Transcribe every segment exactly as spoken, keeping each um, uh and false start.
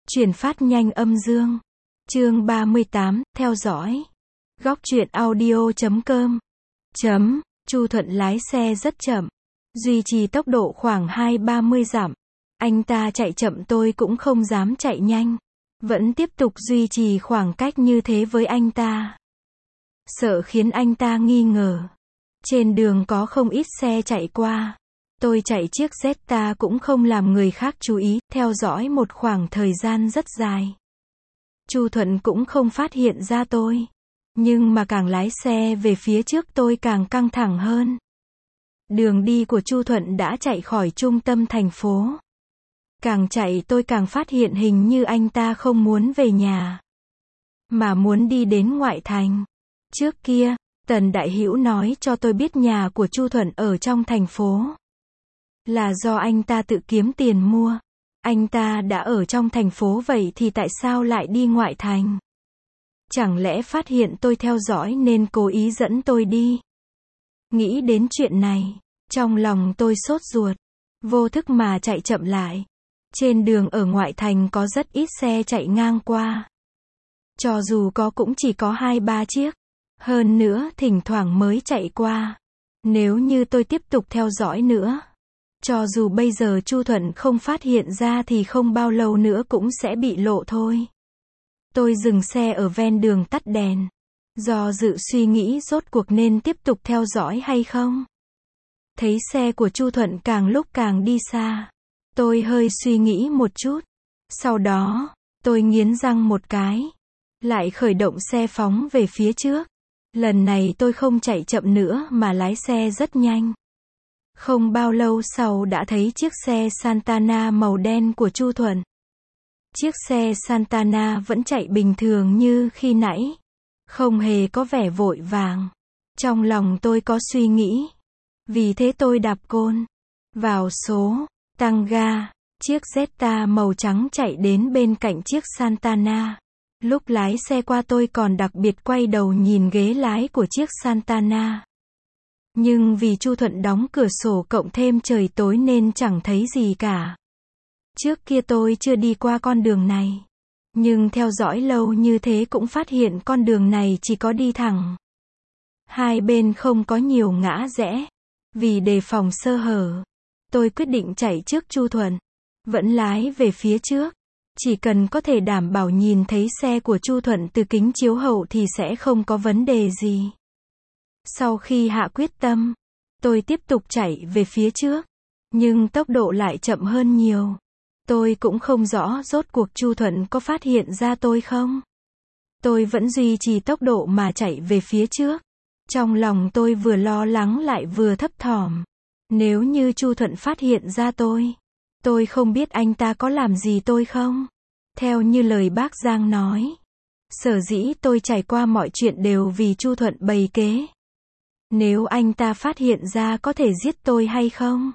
Chuyển phát nhanh âm dương. Chương ba mươi tám, theo dõi. Góc truyện audio chấm com. Chấm, Chu Thuận lái xe rất chậm. Duy trì tốc độ khoảng hai ba mươi dặm. Anh ta chạy chậm tôi cũng không dám chạy nhanh. Vẫn tiếp tục duy trì khoảng cách như thế với anh ta. Sợ khiến anh ta nghi ngờ. Trên đường có không ít xe chạy qua. Tôi chạy chiếc Jetta cũng không làm người khác chú ý, theo dõi một khoảng thời gian rất dài. Chu Thuận cũng không phát hiện ra tôi. Nhưng mà càng lái xe về phía trước tôi càng căng thẳng hơn. Đường đi của Chu Thuận đã chạy khỏi trung tâm thành phố. Càng chạy tôi càng phát hiện hình như anh ta không muốn về nhà, mà muốn đi đến ngoại thành. Trước kia, Tần Đại Hữu nói cho tôi biết nhà của Chu Thuận ở trong thành phố. Là do anh ta tự kiếm tiền mua. Anh ta đã ở trong thành phố vậy thì tại sao lại đi ngoại thành? Chẳng lẽ phát hiện tôi theo dõi nên cố ý dẫn tôi đi? Nghĩ đến chuyện này, trong lòng tôi sốt ruột. Vô thức mà chạy chậm lại. Trên đường ở ngoại thành có rất ít xe chạy ngang qua. Cho dù có cũng chỉ có hai ba chiếc. Hơn nữa thỉnh thoảng mới chạy qua. Nếu như tôi tiếp tục theo dõi nữa, cho dù bây giờ Chu Thuận không phát hiện ra thì không bao lâu nữa cũng sẽ bị lộ thôi. Tôi dừng xe ở ven đường tắt đèn. Do dự suy nghĩ rốt cuộc nên tiếp tục theo dõi hay không. Thấy xe của Chu Thuận càng lúc càng đi xa. Tôi hơi suy nghĩ một chút. Sau đó, tôi nghiến răng một cái. Lại khởi động xe phóng về phía trước. Lần này tôi không chạy chậm nữa mà lái xe rất nhanh. Không bao lâu sau đã thấy chiếc xe Santana màu đen của Chu Thuận. Chiếc xe Santana vẫn chạy bình thường như khi nãy. Không hề có vẻ vội vàng. Trong lòng tôi có suy nghĩ. Vì thế tôi đạp côn. Vào số. Tăng ga. Chiếc Jetta màu trắng chạy đến bên cạnh chiếc Santana. Lúc lái xe qua tôi còn đặc biệt quay đầu nhìn ghế lái của chiếc Santana. Nhưng vì Chu Thuận đóng cửa sổ cộng thêm trời tối nên chẳng thấy gì cả. Trước kia tôi chưa đi qua con đường này. Nhưng theo dõi lâu như thế cũng phát hiện con đường này chỉ có đi thẳng. Hai bên không có nhiều ngã rẽ. Vì đề phòng sơ hở, tôi quyết định chạy trước Chu Thuận. Vẫn lái về phía trước. Chỉ cần có thể đảm bảo nhìn thấy xe của Chu Thuận từ kính chiếu hậu thì sẽ không có vấn đề gì. Sau khi hạ quyết tâm, tôi tiếp tục chạy về phía trước. Nhưng tốc độ lại chậm hơn nhiều. Tôi cũng không rõ rốt cuộc Chu Thuận có phát hiện ra tôi không. Tôi vẫn duy trì tốc độ mà chạy về phía trước. Trong lòng tôi vừa lo lắng lại vừa thấp thỏm. Nếu như Chu Thuận phát hiện ra tôi, tôi không biết anh ta có làm gì tôi không. Theo như lời bác Giang nói, sở dĩ tôi trải qua mọi chuyện đều vì Chu Thuận bày kế. Nếu anh ta phát hiện ra có thể giết tôi hay không?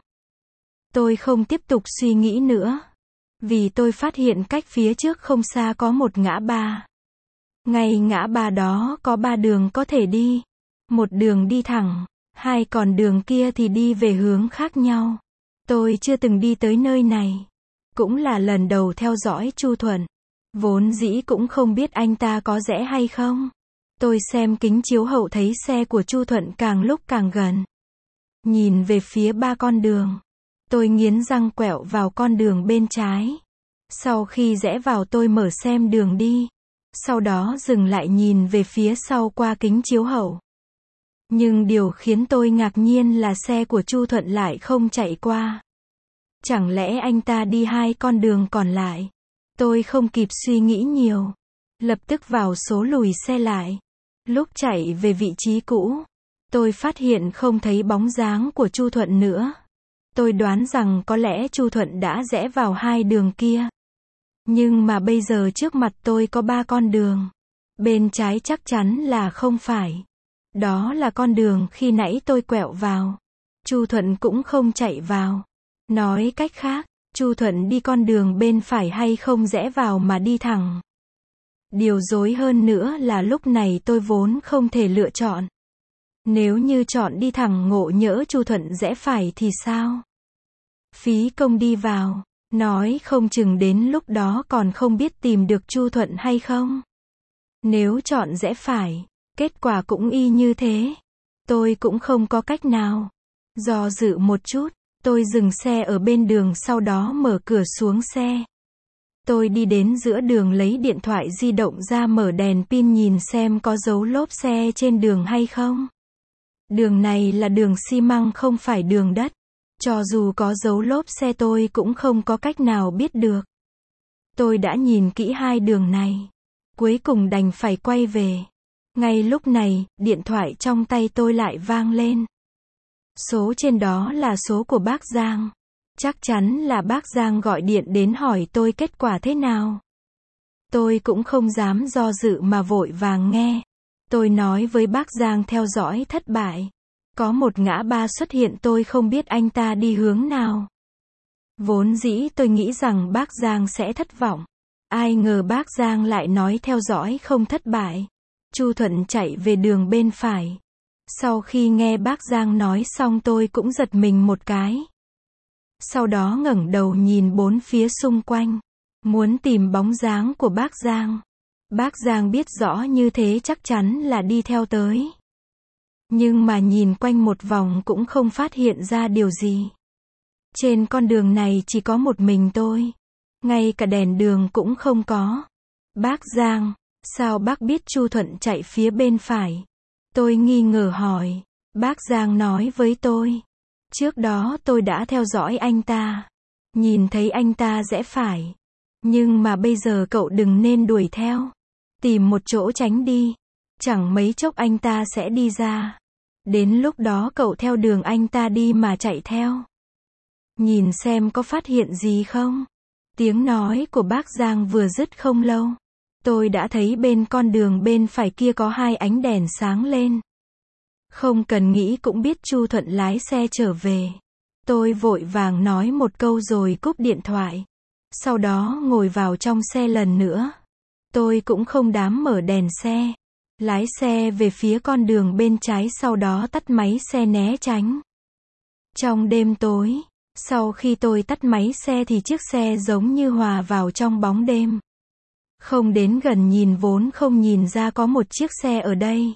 Tôi không tiếp tục suy nghĩ nữa. Vì tôi phát hiện cách phía trước không xa có một ngã ba. Ngay ngã ba đó có ba đường có thể đi. Một đường đi thẳng, hai còn đường kia thì đi về hướng khác nhau. Tôi chưa từng đi tới nơi này. Cũng là lần đầu theo dõi Chu Thuận. Vốn dĩ cũng không biết anh ta có rẽ hay không. Tôi xem kính chiếu hậu thấy xe của Chu Thuận càng lúc càng gần. Nhìn về phía ba con đường. Tôi nghiến răng quẹo vào con đường bên trái. Sau khi rẽ vào tôi mở xem đường đi. Sau đó dừng lại nhìn về phía sau qua kính chiếu hậu. Nhưng điều khiến tôi ngạc nhiên là xe của Chu Thuận lại không chạy qua. Chẳng lẽ anh ta đi hai con đường còn lại? Tôi không kịp suy nghĩ nhiều. Lập tức vào số lùi xe lại. Lúc chạy về vị trí cũ, tôi phát hiện không thấy bóng dáng của Chu Thuận nữa. Tôi đoán rằng có lẽ Chu Thuận đã rẽ vào hai đường kia. Nhưng mà bây giờ trước mặt tôi có ba con đường. Bên trái chắc chắn là không phải. Đó là con đường khi nãy tôi quẹo vào. Chu Thuận cũng không chạy vào. Nói cách khác, Chu Thuận đi con đường bên phải hay không rẽ vào mà đi thẳng. Điều rối hơn nữa là lúc này tôi vốn không thể lựa chọn. Nếu như chọn đi thẳng ngộ nhỡ Chu Thuận rẽ phải thì sao? Phí công đi vào. Nói không chừng đến lúc đó còn không biết tìm được Chu Thuận hay không. Nếu chọn rẽ phải, kết quả cũng y như thế. Tôi cũng không có cách nào. Do dự một chút, tôi dừng xe ở bên đường, sau đó mở cửa xuống xe. Tôi đi đến giữa đường lấy điện thoại di động ra, mở đèn pin nhìn xem có dấu lốp xe trên đường hay không. Đường này là đường xi măng không phải đường đất. Cho dù có dấu lốp xe tôi cũng không có cách nào biết được. Tôi đã nhìn kỹ hai đường này. Cuối cùng đành phải quay về. Ngay lúc này, điện thoại trong tay tôi lại vang lên. Số trên đó là số của bác Giang. Chắc chắn là bác Giang gọi điện đến hỏi tôi kết quả thế nào. Tôi cũng không dám do dự mà vội vàng nghe. Tôi nói với bác Giang theo dõi thất bại. Có một ngã ba xuất hiện, tôi không biết anh ta đi hướng nào. Vốn dĩ tôi nghĩ rằng bác Giang sẽ thất vọng. Ai ngờ bác Giang lại nói theo dõi không thất bại. Chu Thuận chạy về đường bên phải. Sau khi nghe bác Giang nói xong tôi cũng giật mình một cái. Sau đó ngẩng đầu nhìn bốn phía xung quanh. Muốn tìm bóng dáng của bác Giang. Bác Giang biết rõ như thế chắc chắn là đi theo tới. Nhưng mà nhìn quanh một vòng cũng không phát hiện ra điều gì. Trên con đường này chỉ có một mình tôi. Ngay cả đèn đường cũng không có. Bác Giang, sao bác biết Chu Thuận chạy phía bên phải? Tôi nghi ngờ hỏi. Bác Giang nói với tôi. Trước đó tôi đã theo dõi anh ta. Nhìn thấy anh ta rẽ phải. Nhưng mà bây giờ cậu đừng nên đuổi theo. Tìm một chỗ tránh đi. Chẳng mấy chốc anh ta sẽ đi ra. Đến lúc đó cậu theo đường anh ta đi mà chạy theo. Nhìn xem có phát hiện gì không? Tiếng nói của bác Giang vừa dứt không lâu. Tôi đã thấy bên con đường bên phải kia có hai ánh đèn sáng lên. Không cần nghĩ cũng biết Chu Thuận lái xe trở về. Tôi vội vàng nói một câu rồi cúp điện thoại. Sau đó ngồi vào trong xe lần nữa. Tôi cũng không dám mở đèn xe. Lái xe về phía con đường bên trái, sau đó tắt máy xe né tránh. Trong đêm tối, sau khi tôi tắt máy xe thì chiếc xe giống như hòa vào trong bóng đêm. Không đến gần nhìn vốn không nhìn ra có một chiếc xe ở đây.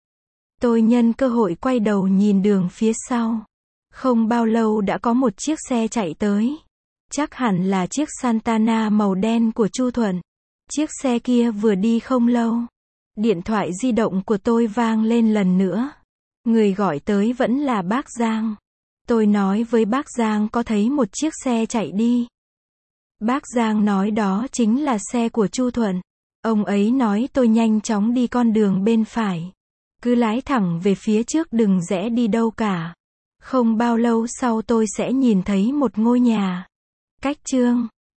Tôi nhân cơ hội quay đầu nhìn đường phía sau. Không bao lâu đã có một chiếc xe chạy tới. Chắc hẳn là chiếc Santana màu đen của Chu Thuận. Chiếc xe kia vừa đi không lâu. Điện thoại di động của tôi vang lên lần nữa. Người gọi tới vẫn là bác Giang. Tôi nói với bác Giang có thấy một chiếc xe chạy đi. Bác Giang nói đó chính là xe của Chu Thuận. Ông ấy nói tôi nhanh chóng đi con đường bên phải. Cứ lái thẳng về phía trước, đừng rẽ đi đâu cả. Không bao lâu sau tôi sẽ nhìn thấy một ngôi nhà. Cách chương